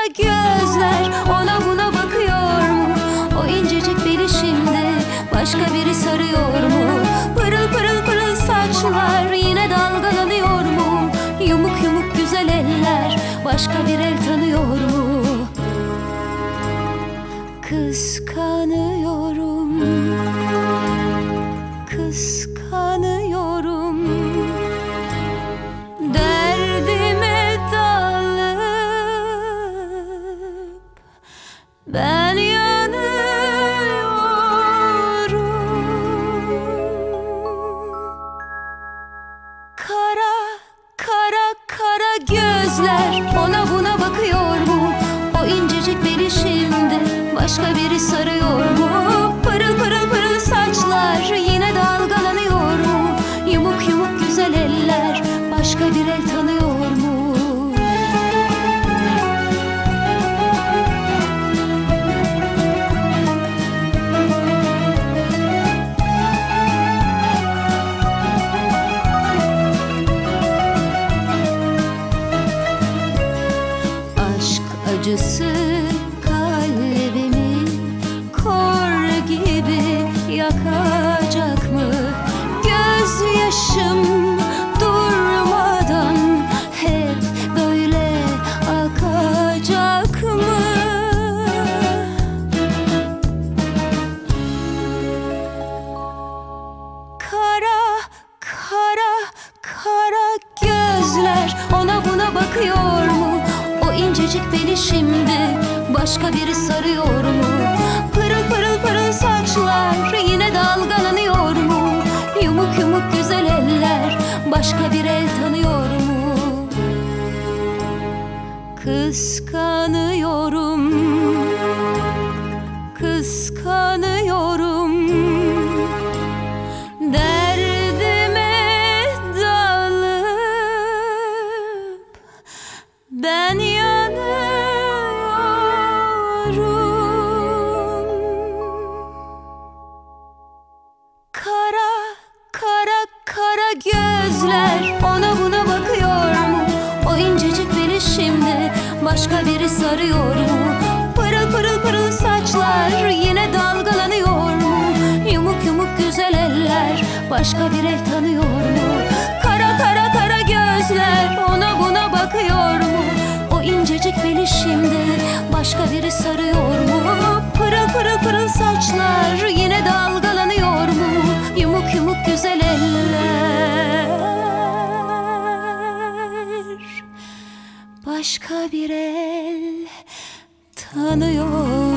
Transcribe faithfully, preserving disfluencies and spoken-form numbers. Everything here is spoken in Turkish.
kara gözler ona buna bakıyor mu? O incecik beli şimdi başka biri sarıyor mu? Pırıl pırıl pırıl saçlar yine dalgalanıyor mu? Yumuk yumuk güzel eller başka bir el tanıyor mu? Kıskanıyorum, kıskanıyorum. Derdime dalıp ben yanıyorum. Kara, kara, kara gözler ona buna bakıyor mu? O incecik beli şimdi başka biri sarıyor mu? Pırıl pırıl pırıl saçlar yine dalgalanıyor mu? Yumuk yumuk güzel eller başka bir el tanıyor mu? Aşk acısı kalbimi kor gibi yakacak mı? Gözyaşım durmadan hep böyle akacak mı? Kara, kara, kara gözler ona buna bakıyor mu? O incecik beli şimdi başka biri sarıyor mu? Pırıl pırıl pırıl saçlar yine dalgalanıyor mu? Yumuk yumuk güzel eller başka bir el tanıyor mu? Kıskanıyorum, kıskanıyorum. Derdime dalıp ben yanıyorum. Kara, kara, kara gözler ona buna bakıyor mu? O incecik beli şimdi başka biri sarıyor mu? Pırıl pırıl pırıl saçlar yine dalgalanıyor mu? Yumuk yumuk güzel eller başka bir el tanıyor mu? Kara, kara, kara gözler ona buna bakıyor mu? O incecik beli şimdi başka biri sarıyor mu? Pırıl pırıl pırıl saçlar yine dalgalanıyor mu? Yumuk yumuk güzel eller başka bir el tanıyor.